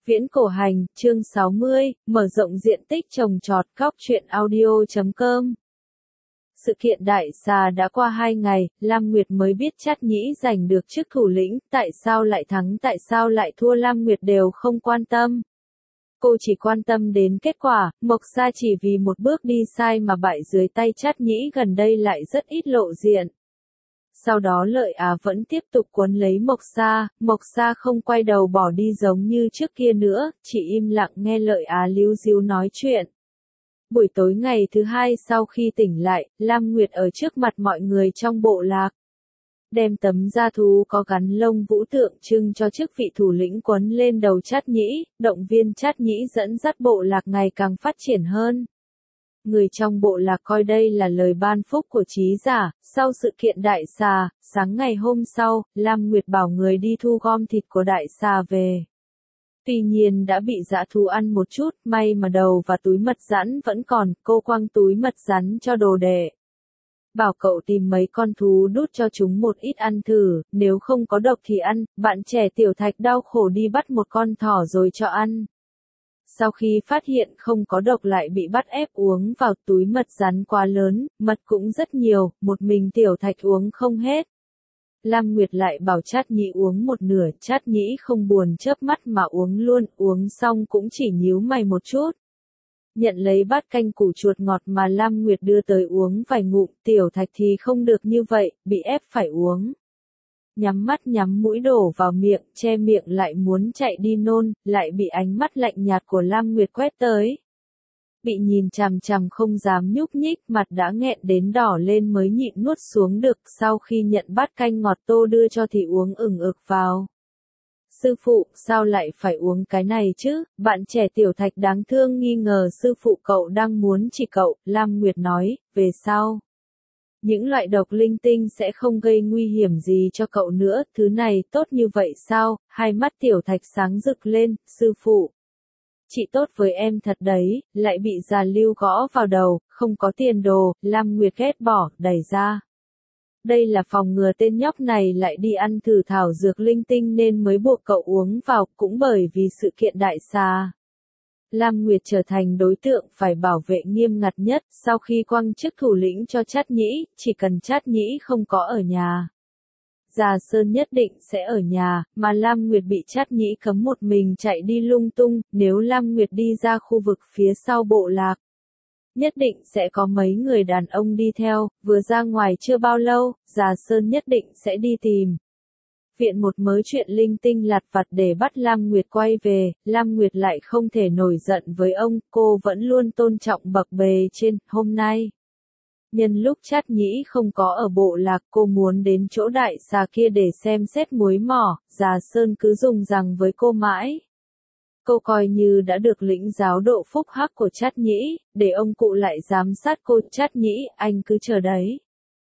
Viễn cổ hành, chương 60, mở rộng diện tích trồng trọt. Góc truyện audio.com. Sự kiện đại xà đã qua 2 ngày, Lam Nguyệt mới biết Trát Nhĩ giành được chức thủ lĩnh, tại sao lại thắng tại sao lại thua Lam Nguyệt đều không quan tâm. Cô chỉ quan tâm đến kết quả, Mộc Sa chỉ vì một bước đi sai mà bại dưới tay Trát Nhĩ gần đây lại rất ít lộ diện. Sau đó Lợi Á vẫn tiếp tục quấn lấy Mộc Sa không quay đầu bỏ đi giống như trước kia nữa, chỉ im lặng nghe Lợi Á líu díu nói chuyện. Buổi tối ngày thứ 2 sau khi tỉnh lại, Lam Nguyệt ở trước mặt mọi người trong bộ lạc. Đem tấm da thú có gắn lông vũ tượng trưng cho chức vị thủ lĩnh quấn lên đầu Trát Nhĩ, động viên Trát Nhĩ dẫn dắt bộ lạc ngày càng phát triển hơn. Người trong bộ lạc coi đây là lời ban phúc của trí giả. Sau sự kiện đại xà, sáng ngày hôm sau, Lam Nguyệt bảo người đi thu gom thịt của đại xà về. Tuy nhiên đã bị dã thú ăn một chút, may mà đầu và túi mật rắn vẫn còn, cô quăng túi mật rắn cho đồ đệ. Bảo cậu tìm mấy con thú đút cho chúng một ít ăn thử, nếu không có độc thì ăn. Bạn trẻ Tiểu Thạch đau khổ đi bắt một con thỏ rồi cho ăn. Sau khi phát hiện không có độc lại bị bắt ép uống vào, túi mật rắn quá lớn, mật cũng rất nhiều, một mình Tiểu Thạch uống không hết. Lam Nguyệt lại bảo Trát Nhĩ uống một nửa, Trát Nhĩ không buồn chớp mắt mà uống luôn, uống xong cũng chỉ nhíu mày một chút. Nhận lấy bát canh củ chuột ngọt mà Lam Nguyệt đưa tới uống vài ngụm, Tiểu Thạch thì không được như vậy, bị ép phải uống. Nhắm mắt nhắm mũi đổ vào miệng, che miệng lại muốn chạy đi nôn, lại bị ánh mắt lạnh nhạt của Lam Nguyệt quét tới. Bị nhìn chằm chằm không dám nhúc nhích, mặt đã nghẹn đến đỏ lên mới nhịn nuốt xuống được. Sau khi nhận bát canh ngọt Tô đưa cho thì uống ửng ực vào. Sư phụ, sao lại phải uống cái này chứ? Bạn trẻ Tiểu Thạch đáng thương nghi ngờ sư phụ cậu đang muốn chỉ cậu. Lam Nguyệt nói, về sau. Những loại độc linh tinh sẽ không gây nguy hiểm gì cho cậu nữa, thứ này tốt như vậy sao? Hai mắt Tiểu Thạch sáng rực lên, sư phụ. Chị tốt với em thật đấy, lại bị già Lưu gõ vào đầu, không có tiền đồ. Lam Nguyệt ghét bỏ, đẩy ra. Đây là phòng ngừa tên nhóc này lại đi ăn thử thảo dược linh tinh nên mới buộc cậu uống vào, cũng bởi vì sự kiện đại xà. Lam Nguyệt trở thành đối tượng phải bảo vệ nghiêm ngặt nhất. Sau khi quăng chức thủ lĩnh cho Trát Nhĩ, chỉ cần Trát Nhĩ không có ở nhà, Già Sơn nhất định sẽ ở nhà, mà Lam Nguyệt bị Trát Nhĩ cấm một mình chạy đi lung tung. Nếu Lam Nguyệt đi ra khu vực phía sau bộ lạc, nhất định sẽ có mấy người đàn ông đi theo. Vừa ra ngoài chưa bao lâu, Già Sơn nhất định sẽ đi tìm viện một mớ chuyện linh tinh lặt vặt để bắt Lam Nguyệt quay về. Lam Nguyệt lại không thể nổi giận với ông, cô vẫn luôn tôn trọng bậc bề trên. Hôm nay, nhân lúc Trát Nhĩ không có ở bộ lạc, cô muốn đến chỗ đại xà kia để xem xét muối mỏ. Già Sơn cứ dùng rằng với cô mãi. Cô coi như đã được lĩnh giáo độ phúc hắc của Trát Nhĩ, để ông cụ lại giám sát cô. Trát Nhĩ, anh cứ chờ đấy.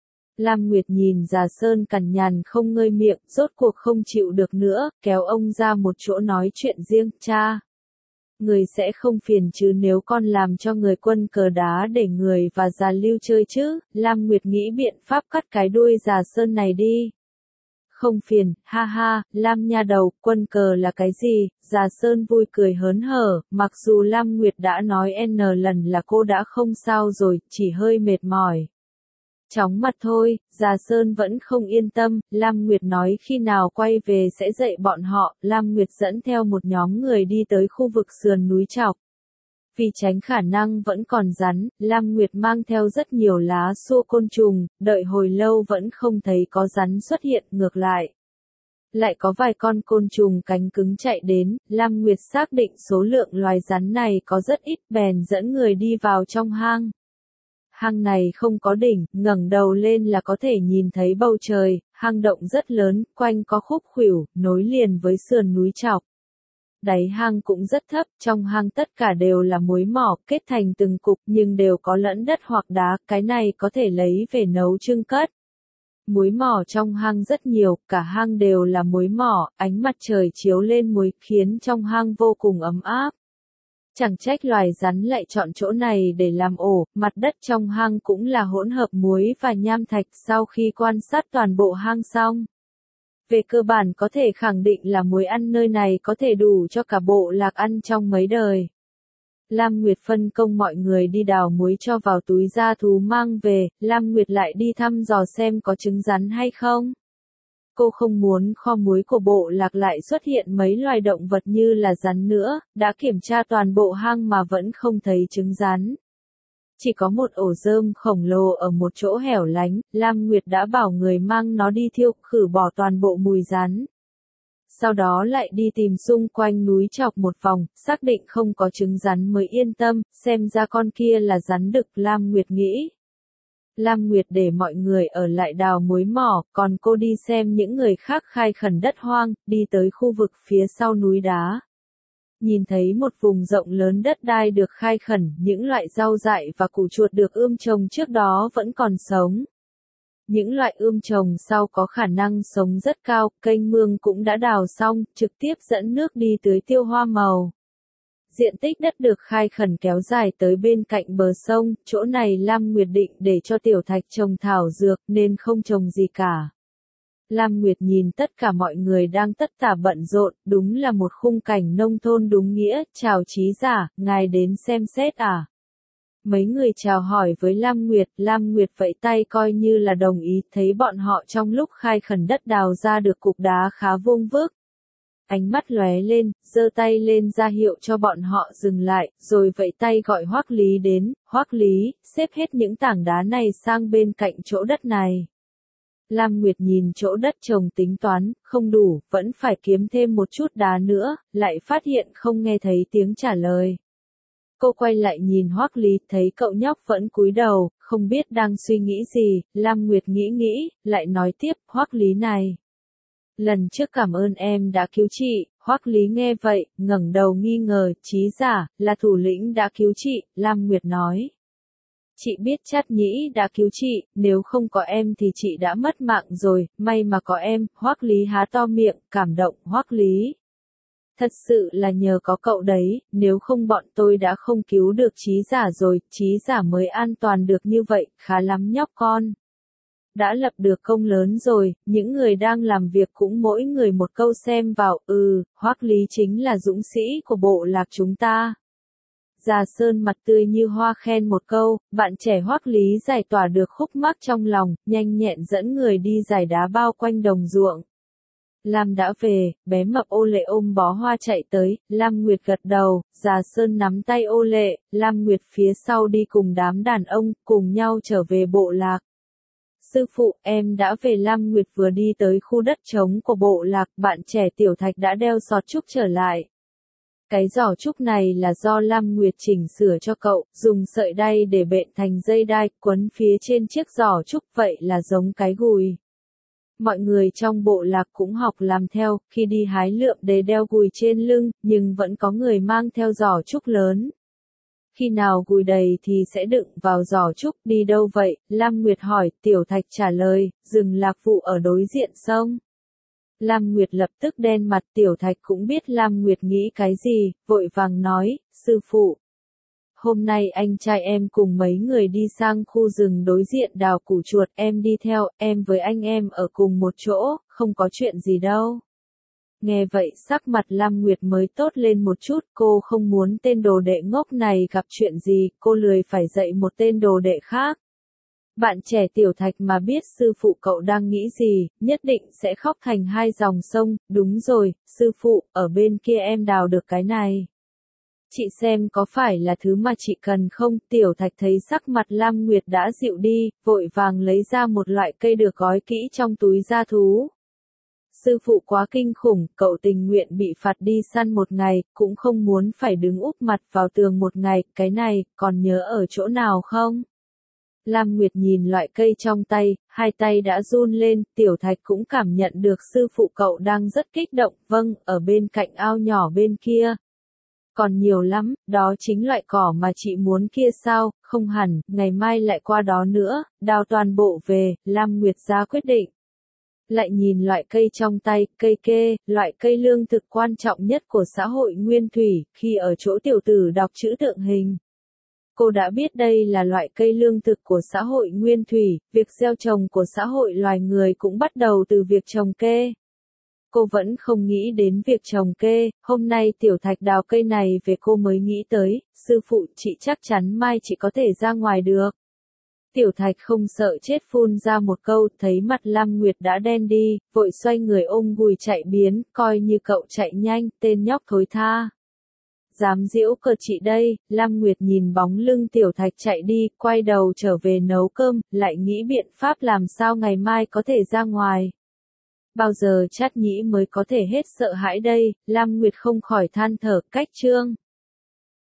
Lam Nguyệt nhìn Già Sơn cằn nhằn không ngơi miệng, rốt cuộc không chịu được nữa, kéo ông ra một chỗ nói chuyện riêng. Cha, người sẽ không phiền chứ nếu con làm cho người quân cờ đá để người và Già Lưu chơi chứ? Lam Nguyệt nghĩ biện pháp cắt cái đuôi Già Sơn này đi. Không phiền, ha ha. Lam nha đầu, quân cờ là cái gì? Già Sơn vui cười hớn hở, mặc dù Lam Nguyệt đã nói n lần là cô đã không sao rồi, chỉ hơi mệt mỏi. Chóng mặt thôi. Già Sơn vẫn không yên tâm. Lam Nguyệt nói khi nào quay về sẽ dạy bọn họ. Lam Nguyệt dẫn theo một nhóm người đi tới khu vực sườn núi Trọc. Vì tránh khả năng vẫn còn rắn, Lam Nguyệt mang theo rất nhiều lá xua côn trùng, đợi hồi lâu vẫn không thấy có rắn xuất hiện, ngược lại. Lại có vài con côn trùng cánh cứng chạy đến. Lam Nguyệt xác định số lượng loài rắn này có rất ít, bèn dẫn người đi vào trong hang. Hang này không có đỉnh, ngẩng đầu lên là có thể nhìn thấy bầu trời. Hang động rất lớn, quanh có khúc khuỷu, nối liền với sườn núi Trọc. Đáy hang cũng rất thấp, trong hang tất cả đều là muối mỏ, kết thành từng cục nhưng đều có lẫn đất hoặc đá, cái này có thể lấy về nấu chưng cất. Muối mỏ trong hang rất nhiều, cả hang đều là muối mỏ, ánh mặt trời chiếu lên muối khiến trong hang vô cùng ấm áp. Chẳng trách loài rắn lại chọn chỗ này để làm ổ. Mặt đất trong hang cũng là hỗn hợp muối và nham thạch. Sau khi quan sát toàn bộ hang xong, Về cơ bản có thể khẳng định là muối ăn nơi này có thể đủ cho cả bộ lạc ăn trong mấy đời. Lam Nguyệt phân công mọi người đi đào muối cho vào túi da thú mang về, Lam Nguyệt lại đi thăm dò xem có trứng rắn hay không. Cô không muốn kho muối của bộ lạc lại xuất hiện mấy loài động vật như là rắn nữa, đã kiểm tra toàn bộ hang mà vẫn không thấy trứng rắn. Chỉ có một ổ rơm khổng lồ ở một chỗ hẻo lánh, Lam Nguyệt đã bảo người mang nó đi thiêu, khử bỏ toàn bộ mùi rắn. Sau đó lại đi tìm xung quanh núi chọc một vòng, xác định không có trứng rắn mới yên tâm, xem ra con kia là rắn đực, Lam Nguyệt nghĩ. Lam Nguyệt để mọi người ở lại đào muối mỏ, còn cô đi xem những người khác khai khẩn đất hoang, đi tới khu vực phía sau núi đá. Nhìn thấy một vùng rộng lớn đất đai được khai khẩn, những loại rau dại và củ chuột được ươm trồng trước đó vẫn còn sống. Những loại ươm trồng sau có khả năng sống rất cao, kênh mương cũng đã đào xong, trực tiếp dẫn nước đi tưới tiêu hoa màu. Diện tích đất được khai khẩn kéo dài tới bên cạnh bờ sông, chỗ này Lam Nguyệt định để cho Tiểu Thạch trồng thảo dược nên không trồng gì cả. Lam Nguyệt nhìn tất cả mọi người đang tất tả bận rộn, đúng là một khung cảnh nông thôn đúng nghĩa, chào trí giả, ngài đến xem xét à? Mấy người chào hỏi với Lam Nguyệt vẫy tay coi như là đồng ý, thấy bọn họ trong lúc khai khẩn đất đào ra được cục đá khá vuông vức. Ánh mắt lóe lên, giơ tay lên ra hiệu cho bọn họ dừng lại, rồi vẫy tay gọi Hoắc Lý đến, Hoắc Lý, xếp hết những tảng đá này sang bên cạnh chỗ đất này. Lam Nguyệt nhìn chỗ đất trồng tính toán, không đủ, vẫn phải kiếm thêm một chút đá nữa, lại phát hiện không nghe thấy tiếng trả lời. Cô quay lại nhìn Hoắc Lý, thấy cậu nhóc vẫn cúi đầu, không biết đang suy nghĩ gì, Lam Nguyệt nghĩ, lại nói tiếp, Hoắc Lý này. Lần trước cảm ơn em đã cứu chị, Hoắc Lý nghe vậy, ngẩng đầu nghi ngờ, trí giả, là thủ lĩnh đã cứu chị, Lam Nguyệt nói. Chị biết Trát Nhĩ đã cứu chị, nếu không có em thì chị đã mất mạng rồi, may mà có em, Hoắc Lý há to miệng, cảm động, Hoắc Lý. Thật sự là nhờ có cậu đấy, nếu không bọn tôi đã không cứu được trí giả rồi, trí giả mới an toàn được như vậy, khá lắm nhóc con. Đã lập được công lớn rồi, những người đang làm việc cũng mỗi người một câu xem vào, Hoắc Lý chính là dũng sĩ của bộ lạc chúng ta. Già Sơn mặt tươi như hoa khen một câu, bạn trẻ Hoắc Lý giải tỏa được khúc mắc trong lòng, nhanh nhẹn dẫn người đi giải đá bao quanh đồng ruộng. Lam đã về, bé mập Ô Lệ ôm bó hoa chạy tới, Lam Nguyệt gật đầu, Già Sơn nắm tay Ô Lệ, Lam Nguyệt phía sau đi cùng đám đàn ông, cùng nhau trở về bộ lạc. Sư phụ, em đã về. Lam Nguyệt vừa đi tới khu đất trống của bộ lạc, bạn trẻ Tiểu Thạch đã đeo giỏ trúc trở lại. Cái giỏ trúc này là do Lam Nguyệt chỉnh sửa cho cậu, dùng sợi đay để bện thành dây đai, quấn phía trên chiếc giỏ trúc, vậy là giống cái gùi. Mọi người trong bộ lạc cũng học làm theo, khi đi hái lượm để đeo gùi trên lưng, nhưng vẫn có người mang theo giỏ trúc lớn. Khi nào gùi đầy thì sẽ đựng vào giỏ trúc, đi đâu vậy? Lam Nguyệt hỏi, Tiểu Thạch trả lời, rừng lạc vụ ở đối diện sông. Lam Nguyệt lập tức đen mặt, Tiểu Thạch cũng biết Lam Nguyệt nghĩ cái gì, vội vàng nói, sư phụ. Hôm nay anh trai em cùng mấy người đi sang khu rừng đối diện đào củ chuột, em đi theo, em với anh em ở cùng một chỗ, không có chuyện gì đâu. Nghe vậy sắc mặt Lam Nguyệt mới tốt lên một chút, cô không muốn tên đồ đệ ngốc này gặp chuyện gì, cô lười phải dạy một tên đồ đệ khác. Bạn trẻ Tiểu Thạch mà biết sư phụ cậu đang nghĩ gì, nhất định sẽ khóc thành hai dòng sông, đúng rồi, sư phụ, ở bên kia em đào được cái này. Chị xem có phải là thứ mà chị cần không? Tiểu Thạch thấy sắc mặt Lam Nguyệt đã dịu đi, vội vàng lấy ra một loại cây được gói kỹ trong túi da thú. Sư phụ quá kinh khủng, cậu tình nguyện bị phạt đi săn một ngày, cũng không muốn phải đứng úp mặt vào tường một ngày, cái này, còn nhớ ở chỗ nào không? Lam Nguyệt nhìn loại cây trong tay, hai tay đã run lên, Tiểu Thạch cũng cảm nhận được sư phụ cậu đang rất kích động, vâng, ở bên cạnh ao nhỏ bên kia. Còn nhiều lắm, đó chính loại cỏ mà chị muốn kia sao, không hẳn, ngày mai lại qua đó nữa, đào toàn bộ về, Lam Nguyệt ra quyết định. Lại nhìn loại cây trong tay, cây kê, loại cây lương thực quan trọng nhất của xã hội nguyên thủy, khi ở chỗ tiểu tử đọc chữ tượng hình. Cô đã biết đây là loại cây lương thực của xã hội nguyên thủy, việc gieo trồng của xã hội loài người cũng bắt đầu từ việc trồng kê. Cô vẫn không nghĩ đến việc trồng kê, hôm nay Tiểu Thạch đào cây này về cô mới nghĩ tới, sư phụ chị chắc chắn mai chị có thể ra ngoài được. Tiểu Thạch không sợ chết phun ra một câu, thấy mặt Lam Nguyệt đã đen đi, vội xoay người ôm gùi chạy biến, coi như cậu chạy nhanh, tên nhóc thối tha. Dám giễu cợt chị đây, Lam Nguyệt nhìn bóng lưng Tiểu Thạch chạy đi, quay đầu trở về nấu cơm, lại nghĩ biện pháp làm sao ngày mai có thể ra ngoài. Bao giờ Trát Nhĩ mới có thể hết sợ hãi đây, Lam Nguyệt không khỏi than thở, cách Trương